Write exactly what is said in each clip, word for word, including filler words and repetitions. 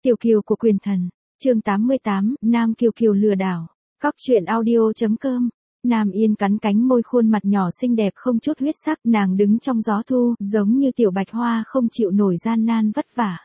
Tiểu Kiều của quyền thần, chương tám mươi tám, Nam Kiều Kiều lừa đảo. Cóc truyện audio.com. Nam Yên cắn cánh môi, khuôn mặt nhỏ xinh đẹp không chút huyết sắc, nàng đứng trong gió thu, giống như tiểu bạch hoa không chịu nổi gian nan vất vả.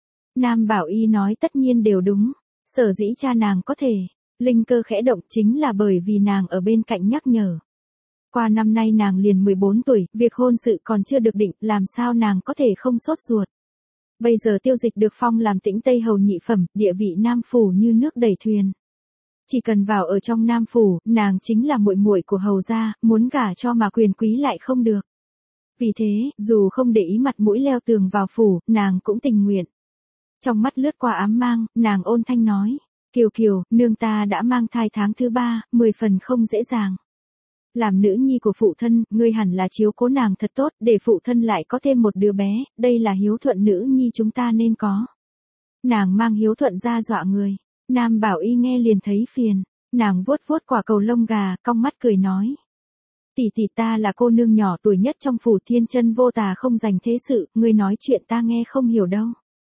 Nam Bảo Y nói tất nhiên đều đúng, sở dĩ cha nàng có thể, linh cơ khẽ động chính là bởi vì nàng ở bên cạnh nhắc nhở. Qua năm nay nàng liền mười bốn tuổi, việc hôn sự còn chưa được định, làm sao nàng có thể không sốt ruột. Bây giờ Tiêu Dịch được phong làm Tĩnh Tây hầu nhị phẩm, địa vị Nam phủ như nước đẩy thuyền. Chỉ cần vào ở trong Nam phủ, nàng chính là muội muội của hầu gia, muốn gả cho mà quyền quý lại không được. Vì thế, dù không để ý mặt mũi leo tường vào phủ, nàng cũng tình nguyện. Trong mắt lướt qua ám mang, nàng ôn thanh nói, Kiều Kiều, nương ta đã mang thai tháng thứ ba, mười phần không dễ dàng. Làm nữ nhi của phụ thân, ngươi hẳn là chiếu cố nàng thật tốt, để phụ thân lại có thêm một đứa bé, đây là hiếu thuận nữ nhi chúng ta nên có. Nàng mang hiếu thuận ra dọa người. Nam Bảo Y nghe liền thấy phiền, nàng vuốt vuốt quả cầu lông gà, cong mắt cười nói. Tỷ tỷ ta là cô nương nhỏ tuổi nhất trong phủ, thiên chân vô tà không dành thế sự, ngươi nói chuyện ta nghe không hiểu đâu.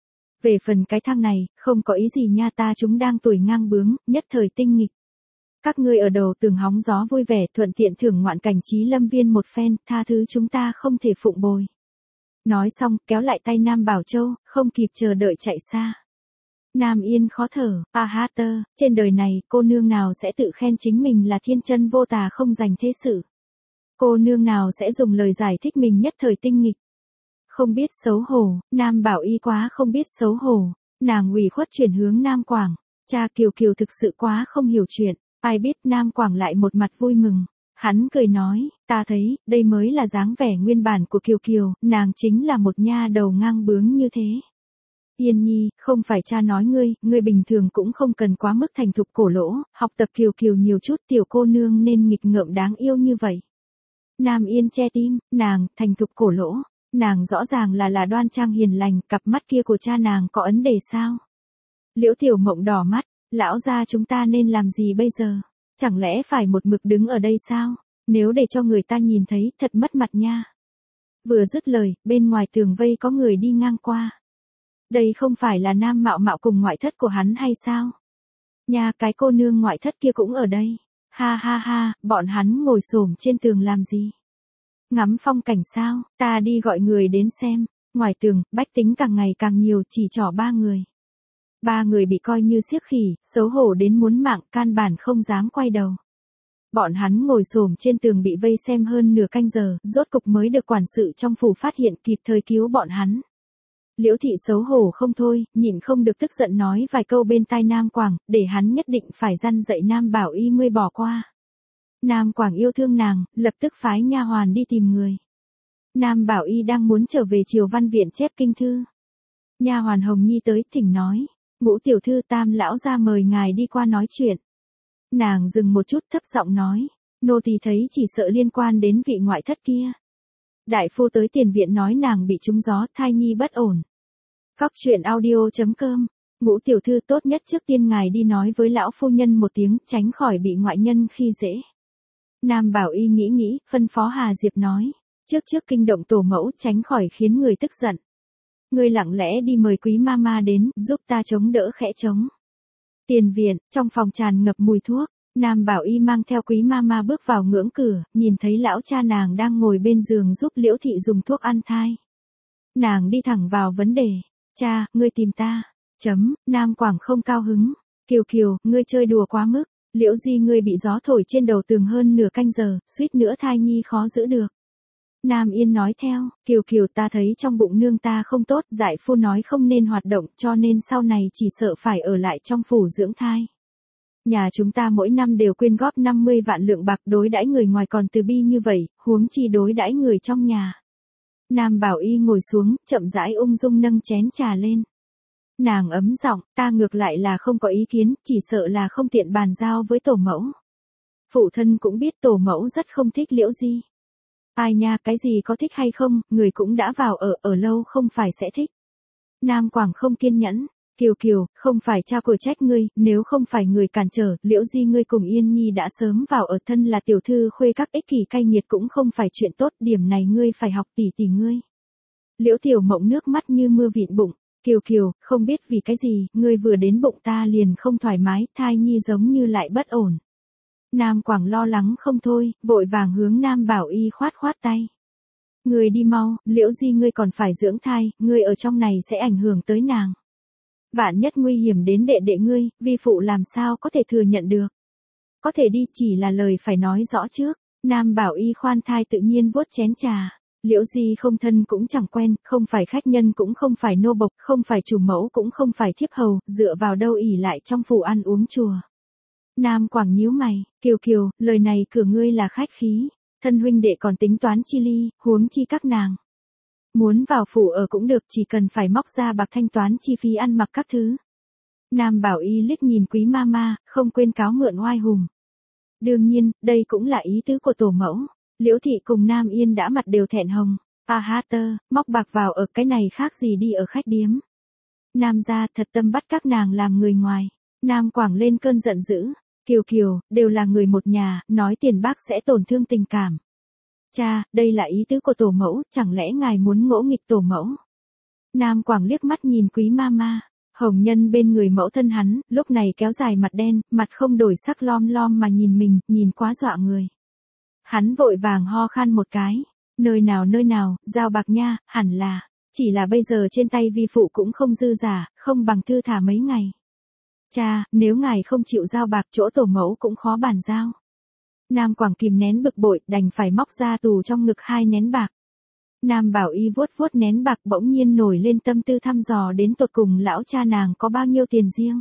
Về phần cái thang này, không có ý gì nha, ta chúng đang tuổi ngang bướng, nhất thời tinh nghịch. Các ngươi ở đầu tường hóng gió vui vẻ, thuận tiện thưởng ngoạn cảnh trí lâm viên một phen, tha thứ chúng ta không thể phụng bồi. Nói xong, kéo lại tay Nam Bảo Châu, không kịp chờ đợi chạy xa. Nam Yên khó thở, a ha tơ, trên đời này, cô nương nào sẽ tự khen chính mình là thiên chân vô tà không dành thế sự. Cô nương nào sẽ dùng lời giải thích mình nhất thời tinh nghịch. Không biết xấu hổ, Nam Bảo Y quá không biết xấu hổ, nàng ủy khuất chuyển hướng Nam Quảng, cha Kiều Kiều thực sự quá không hiểu chuyện, ai biết Nam Quảng lại một mặt vui mừng. Hắn cười nói, ta thấy, đây mới là dáng vẻ nguyên bản của Kiều Kiều, nàng chính là một nha đầu ngang bướng như thế. Yên Nhi, không phải cha nói ngươi, ngươi bình thường cũng không cần quá mức thành thục cổ lỗ, học tập Kiều Kiều nhiều chút, tiểu cô nương nên nghịch ngợm đáng yêu như vậy. Nam Yên che tim, nàng, thành thục cổ lỗ, nàng rõ ràng là là đoan trang hiền lành, cặp mắt kia của cha nàng có ấn đề sao? Liễu Tiểu Mộng đỏ mắt, lão gia chúng ta nên làm gì bây giờ? Chẳng lẽ phải một mực đứng ở đây sao? Nếu để cho người ta nhìn thấy, thật mất mặt nha. Vừa dứt lời, bên ngoài tường vây có người đi ngang qua. Đây không phải là Nam Mạo Mạo cùng ngoại thất của hắn hay sao? Nhà cái cô nương ngoại thất kia cũng ở đây. Ha ha ha, bọn hắn ngồi xổm trên tường làm gì? Ngắm phong cảnh sao? Ta đi gọi người đến xem. Ngoài tường, bách tính càng ngày càng nhiều, chỉ trỏ ba người. Ba người bị coi như xiếc khỉ, xấu hổ đến muốn mạng, can bản không dám quay đầu. Bọn hắn ngồi xổm trên tường bị vây xem hơn nửa canh giờ, rốt cục mới được quản sự trong phủ phát hiện, kịp thời cứu bọn hắn. Liễu thị xấu hổ không thôi, nhịn không được tức giận nói vài câu bên tai Nam Quảng, để hắn nhất định phải răn dạy Nam Bảo Y ngươi bỏ qua. Nam Quảng yêu thương nàng, lập tức phái nha hoàn đi tìm người. Nam Bảo Y đang muốn trở về Triều Văn viện chép kinh thư. Nha hoàn Hồng Nhi tới, thỉnh nói, Ngũ tiểu thư, Tam lão gia mời ngài đi qua nói chuyện. Nàng dừng một chút thấp giọng nói, nô tỳ thấy chỉ sợ liên quan đến vị ngoại thất kia. Đại phu tới tiền viện nói nàng bị trúng gió, thai nhi bất ổn. Cóc truyện audio.com. Ngũ tiểu thư, tốt nhất trước tiên ngài đi nói với lão phu nhân một tiếng, tránh khỏi bị ngoại nhân khi dễ. Nam Bảo Y nghĩ nghĩ, phân phó Hà Diệp nói, trước trước kinh động tổ mẫu, tránh khỏi khiến người tức giận. Ngươi lặng lẽ đi mời quý mama đến, giúp ta chống đỡ khẽ chống. Tiền viện, trong phòng tràn ngập mùi thuốc. Nam Bảo Y mang theo quý mama bước vào ngưỡng cửa, nhìn thấy lão cha nàng đang ngồi bên giường giúp Liễu thị dùng thuốc ăn thai. Nàng đi thẳng vào vấn đề, cha, ngươi tìm ta. Chấm, Nam Quảng không cao hứng. Kiều Kiều, ngươi chơi đùa quá mức. Liễu Di ngươi bị gió thổi trên đầu tường hơn nửa canh giờ, suýt nữa thai nhi khó giữ được. Nam Yên nói theo, Kiều Kiều, ta thấy trong bụng nương ta không tốt, giải phu nói không nên hoạt động, cho nên sau này chỉ sợ phải ở lại trong phủ dưỡng thai. Nhà chúng ta mỗi năm đều quyên góp năm mươi vạn lượng bạc, đối đãi người ngoài còn từ bi như vậy, huống chi đối đãi người trong nhà. Nam Bảo Y ngồi xuống, chậm rãi ung dung nâng chén trà lên. Nàng ấm giọng, ta ngược lại là không có ý kiến, chỉ sợ là không tiện bàn giao với tổ mẫu. Phụ thân cũng biết tổ mẫu rất không thích Liễu Di. Ai nha, cái gì có thích hay không, người cũng đã vào ở, ở lâu không phải sẽ thích. Nam Quảng không kiên nhẫn. Kiều Kiều, không phải cha của trách ngươi, nếu không phải người cản trở, Liễu Di ngươi cùng Yên Nhi đã sớm vào ở, thân là tiểu thư khuê các ích kỷ cay nghiệt cũng không phải chuyện tốt, điểm này ngươi phải học tỷ tỷ ngươi. Liễu Tiểu Mộng nước mắt như mưa vịn bụng, Kiều Kiều, không biết vì cái gì, ngươi vừa đến bụng ta liền không thoải mái, thai nhi giống như lại bất ổn. Nam Quảng lo lắng không thôi, vội vàng hướng Nam Bảo Y khoát khoát tay. Ngươi đi mau, Liễu Di ngươi còn phải dưỡng thai, ngươi ở trong này sẽ ảnh hưởng tới nàng. Vạn nhất nguy hiểm đến đệ đệ ngươi, vi phụ làm sao có thể thừa nhận được. Có thể đi, chỉ là lời phải nói rõ trước. Nam Bảo Y khoan thai tự nhiên vuốt chén trà. Liễu Di không thân cũng chẳng quen, không phải khách nhân cũng không phải nô bộc, không phải chủ mẫu cũng không phải thiếp hầu, dựa vào đâu ỉ lại trong phủ ăn uống chùa. Nam Quảng nhíu mày, Kiều Kiều, lời này cửa ngươi là khách khí, thân huynh đệ còn tính toán chi ly, huống chi các nàng. Muốn vào phủ ở cũng được, chỉ cần phải móc ra bạc thanh toán chi phí ăn mặc các thứ. Nam Bảo Y liếc nhìn Quý Mama, không quên cáo mượn oai hùng. Đương nhiên, đây cũng là ý tứ của tổ mẫu. Liễu Thị cùng Nam Yên đã mặt đều thẹn hồng. A ha tơ, móc bạc vào ở cái này khác gì đi ở khách điếm. Nam gia thật tâm bắt các nàng làm người ngoài. Nam Quảng lên cơn giận dữ. Kiều Kiều, đều là người một nhà, nói tiền bác sẽ tổn thương tình cảm. Cha, đây là ý tứ của tổ mẫu, chẳng lẽ ngài muốn ngỗ nghịch tổ mẫu? Nam Quảng liếc mắt nhìn Quý Mama. Hồng Nhân bên người mẫu thân hắn, lúc này kéo dài mặt đen, mặt không đổi sắc lom lom mà nhìn mình, nhìn quá dọa người. Hắn vội vàng ho khan một cái. Nơi nào nơi nào, giao bạc nha, hẳn là. Chỉ là bây giờ trên tay vi phụ cũng không dư giả, không bằng thư thả mấy ngày. Cha, nếu ngài không chịu giao bạc chỗ tổ mẫu cũng khó bàn giao. Nam Quảng kìm nén bực bội, đành phải móc ra tù trong ngực hai nén bạc. Nam Bảo Y vuốt vuốt nén bạc bỗng nhiên nổi lên tâm tư thăm dò đến tột cùng lão cha nàng có bao nhiêu tiền riêng.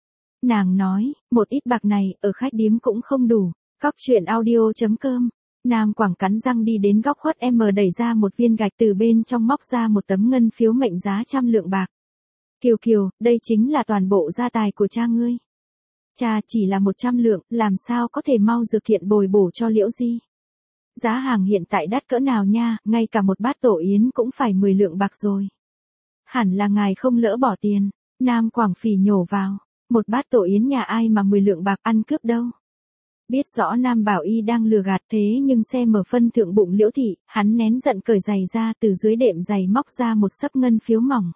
Nàng nói, một ít bạc này, ở khách điếm cũng không đủ. Cóc truyện audio chấm com. Nam Quảng cắn răng đi đến góc khuất em đẩy ra một viên gạch từ bên trong móc ra một tấm ngân phiếu mệnh giá trăm lượng bạc. Kiều Kiều, đây chính là toàn bộ gia tài của cha ngươi. Cha chỉ là một trăm lượng, làm sao có thể mau dược thiện bồi bổ cho Liễu Di. Giá hàng hiện tại đắt cỡ nào nha, ngay cả một bát tổ yến cũng phải mười lượng bạc rồi. Hẳn là ngài không lỡ bỏ tiền. Nam Quảng phì nhổ vào. Một bát tổ yến nhà ai mà mười lượng bạc ăn cướp đâu. Biết rõ Nam Bảo Y đang lừa gạt thế nhưng xem mở phân thượng bụng Liễu Thị, hắn nén giận cởi giày ra từ dưới đệm giày móc ra một xấp ngân phiếu mỏng.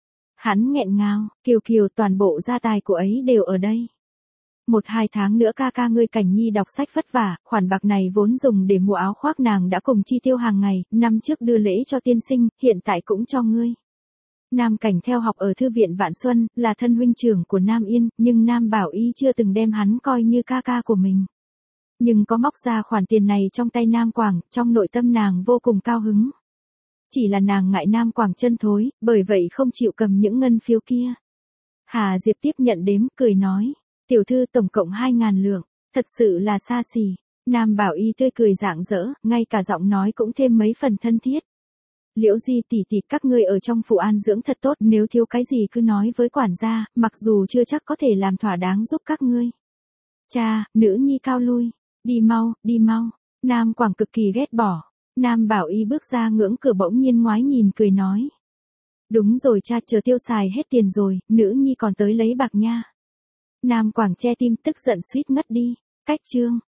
Hắn nghẹn ngào, Kiều Kiều toàn bộ gia tài của ấy đều ở đây. Một hai tháng nữa ca ca ngươi Cảnh Nhi đọc sách vất vả, khoản bạc này vốn dùng để mua áo khoác nàng đã cùng chi tiêu hàng ngày, năm trước đưa lễ cho tiên sinh, hiện tại cũng cho ngươi. Nam Cảnh theo học ở thư viện Vạn Xuân, là thân huynh trưởng của Nam Yên, nhưng Nam Bảo Y chưa từng đem hắn coi như ca ca của mình. Nhưng có móc ra khoản tiền này trong tay Nam Quảng, trong nội tâm nàng vô cùng cao hứng. Chỉ là nàng ngại Nam Quảng chân thối, bởi vậy không chịu cầm những ngân phiếu kia. Hà Diệp tiếp nhận đếm, cười nói. Tiểu thư tổng cộng hai ngàn lượng, thật sự là xa xỉ. Nam Bảo Y tươi cười rạng rỡ, ngay cả giọng nói cũng thêm mấy phần thân thiết. Liễu Di tỷ tỷ các ngươi ở trong phủ an dưỡng thật tốt, nếu thiếu cái gì cứ nói với quản gia, mặc dù chưa chắc có thể làm thỏa đáng giúp các ngươi. Cha, nữ nhi cao lui, đi mau, đi mau. Nam Quảng cực kỳ ghét bỏ. Nam Bảo Y bước ra ngưỡng cửa bỗng nhiên ngoái nhìn cười nói. Đúng rồi cha, chờ tiêu xài hết tiền rồi, nữ nhi còn tới lấy bạc nha. Nam Quảng che tim tức giận suýt ngất đi. Cách chương.